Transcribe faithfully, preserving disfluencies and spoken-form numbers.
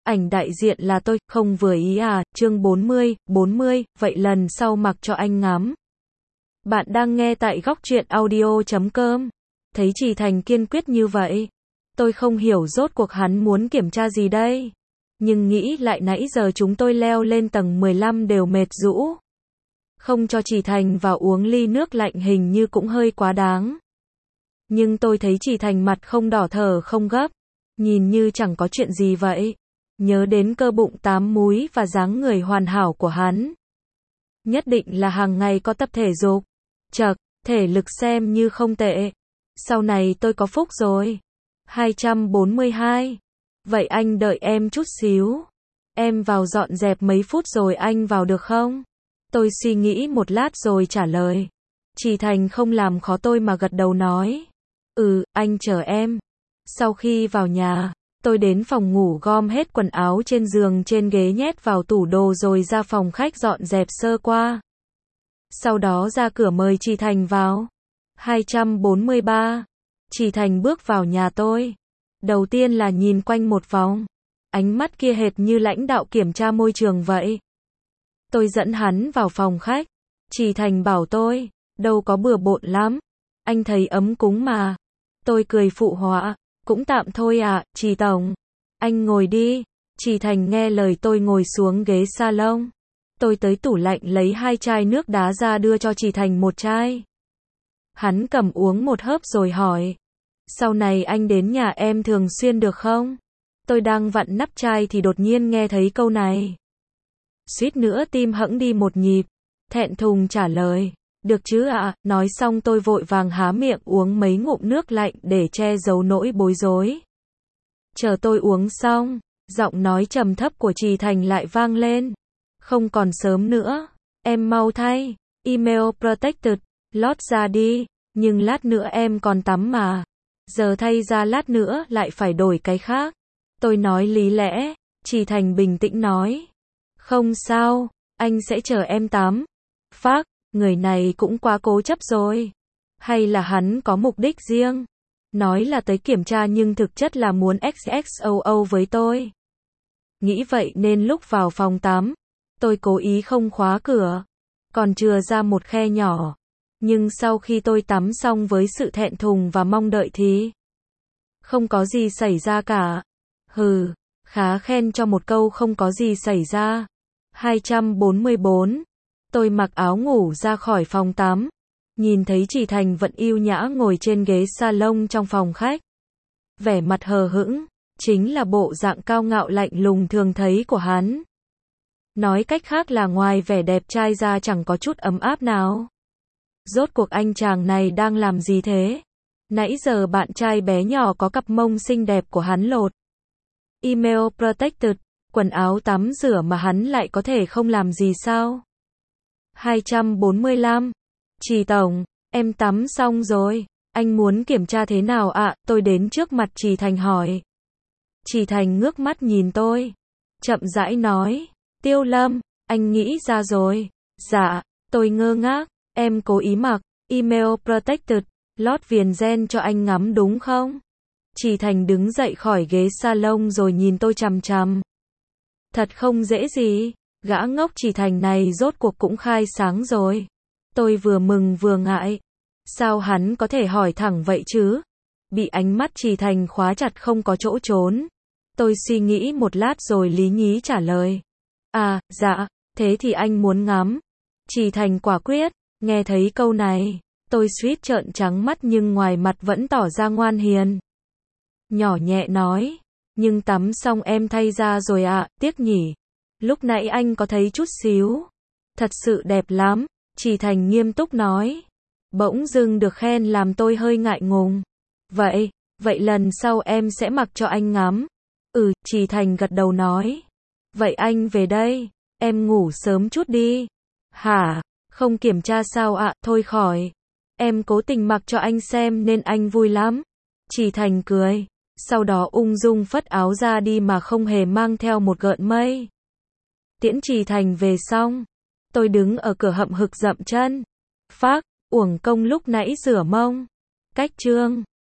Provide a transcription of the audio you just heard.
ảnh đại diện là tôi, không vừa ý à, chương bốn mươi, bốn mươi, vậy lần sau mặc cho anh ngắm. Bạn đang nghe tại góc truyện audio chấm com. Thấy Trì Thành kiên quyết như vậy, tôi không hiểu rốt cuộc hắn muốn kiểm tra gì đây. Nhưng nghĩ lại nãy giờ chúng tôi leo lên tầng mười lăm đều mệt rũ. Không cho Trì Thành vào uống ly nước lạnh hình như cũng hơi quá đáng. Nhưng tôi thấy Trì Thành mặt không đỏ thở không gấp, nhìn như chẳng có chuyện gì vậy. Nhớ đến cơ bụng tám múi và dáng người hoàn hảo của hắn. Nhất định là hàng ngày có tập thể dục. Chậc, thể lực xem như không tệ. Sau này tôi có phúc rồi. hai trăm bốn mươi hai. Vậy anh đợi em chút xíu. Em vào dọn dẹp mấy phút rồi anh vào được không? Tôi suy nghĩ một lát rồi trả lời. Trì Thành không làm khó tôi mà gật đầu nói. Ừ, anh chờ em. Sau khi vào nhà, tôi đến phòng ngủ gom hết quần áo trên giường trên ghế nhét vào tủ đồ rồi ra phòng khách dọn dẹp sơ qua. Sau đó ra cửa mời Trì Thành vào. hai trăm bốn mươi ba. Trì Thành bước vào nhà tôi. Đầu tiên là nhìn quanh một vòng. Ánh mắt kia hệt như lãnh đạo kiểm tra môi trường vậy. Tôi dẫn hắn vào phòng khách. Trì Thành bảo tôi, đâu có bừa bộn lắm. Anh thấy ấm cúng mà. Tôi cười phụ họa, cũng tạm thôi ạ, Trì Tổng. Anh ngồi đi. Trì Thành nghe lời tôi ngồi xuống ghế salon. Tôi tới tủ lạnh lấy hai chai nước đá ra đưa cho Trì Thành một chai. Hắn cầm uống một hớp rồi hỏi. Sau này anh đến nhà em thường xuyên được không? Tôi đang vặn nắp chai thì đột nhiên nghe thấy câu này. Suýt nữa tim hẫng đi một nhịp. Thẹn thùng trả lời. Được chứ ạ, nói xong tôi vội vàng há miệng uống mấy ngụm nước lạnh để che giấu nỗi bối rối. Chờ tôi uống xong, giọng nói trầm thấp của Trì Thành lại vang lên. Không còn sớm nữa, em mau thay, email protected, lót ra đi, nhưng lát nữa em còn tắm mà. Giờ thay ra lát nữa lại phải đổi cái khác. Tôi nói lý lẽ, Trì Thành bình tĩnh nói. Không sao, anh sẽ chờ em tắm. Phác, người này cũng quá cố chấp rồi. Hay là hắn có mục đích riêng? Nói là tới kiểm tra nhưng thực chất là muốn ích ích o o với tôi. Nghĩ vậy nên lúc vào phòng tắm, tôi cố ý không khóa cửa. Còn chừa ra một khe nhỏ. Nhưng sau khi tôi tắm xong với sự thẹn thùng và mong đợi thì không có gì xảy ra cả. Hừ, khá khen cho một câu không có gì xảy ra. hai trăm bốn mươi bốn. Tôi mặc áo ngủ ra khỏi phòng tắm. Nhìn thấy Trì Thành vẫn yêu nhã ngồi trên ghế salon trong phòng khách. Vẻ mặt hờ hững, chính là bộ dạng cao ngạo lạnh lùng thường thấy của hắn. Nói cách khác là ngoài vẻ đẹp trai ra chẳng có chút ấm áp nào. Rốt cuộc anh chàng này đang làm gì thế? Nãy giờ bạn trai bé nhỏ có cặp mông xinh đẹp của hắn lột. Email protected, quần áo tắm rửa mà hắn lại có thể không làm gì sao? hai trăm bốn mươi lăm. Trì Tổng, em tắm xong rồi. Anh muốn kiểm tra thế nào ạ? À? Tôi đến trước mặt Trì Thành hỏi. Trì Thành ngước mắt nhìn tôi. Chậm rãi nói. Tiêu Lâm, anh nghĩ ra rồi. Dạ, tôi ngơ ngác. Em cố ý mặc email protected, lót viền gen cho anh ngắm đúng không? Trì Thành đứng dậy khỏi ghế salon rồi nhìn tôi chằm chằm. Thật không dễ gì. Gã ngốc Trì Thành này rốt cuộc cũng khai sáng rồi. Tôi vừa mừng vừa ngại. Sao hắn có thể hỏi thẳng vậy chứ? Bị ánh mắt Trì Thành khóa chặt không có chỗ trốn. Tôi suy nghĩ một lát rồi lý nhí trả lời. À, dạ, thế thì anh muốn ngắm. Trì Thành quả quyết. Nghe thấy câu này, tôi suýt trợn trắng mắt nhưng ngoài mặt vẫn tỏ ra ngoan hiền. Nhỏ nhẹ nói, nhưng tắm xong em thay ra rồi ạ, à, tiếc nhỉ. Lúc nãy anh có thấy chút xíu. Thật sự đẹp lắm, Trì Thành nghiêm túc nói. Bỗng dưng được khen làm tôi hơi ngại ngùng. Vậy, vậy lần sau em sẽ mặc cho anh ngắm. Ừ, Trì Thành gật đầu nói. Vậy anh về đây, em ngủ sớm chút đi. Hả? Không kiểm tra sao ạ? À? Thôi khỏi. Em cố tình mặc cho anh xem nên anh vui lắm. Trì Thành cười. Sau đó ung dung phất áo ra đi mà không hề mang theo một gợn mây. Tiễn Trì Thành về xong. Tôi đứng ở cửa hậm hực dậm chân. Phác, uổng công lúc nãy rửa mông. Cách chương.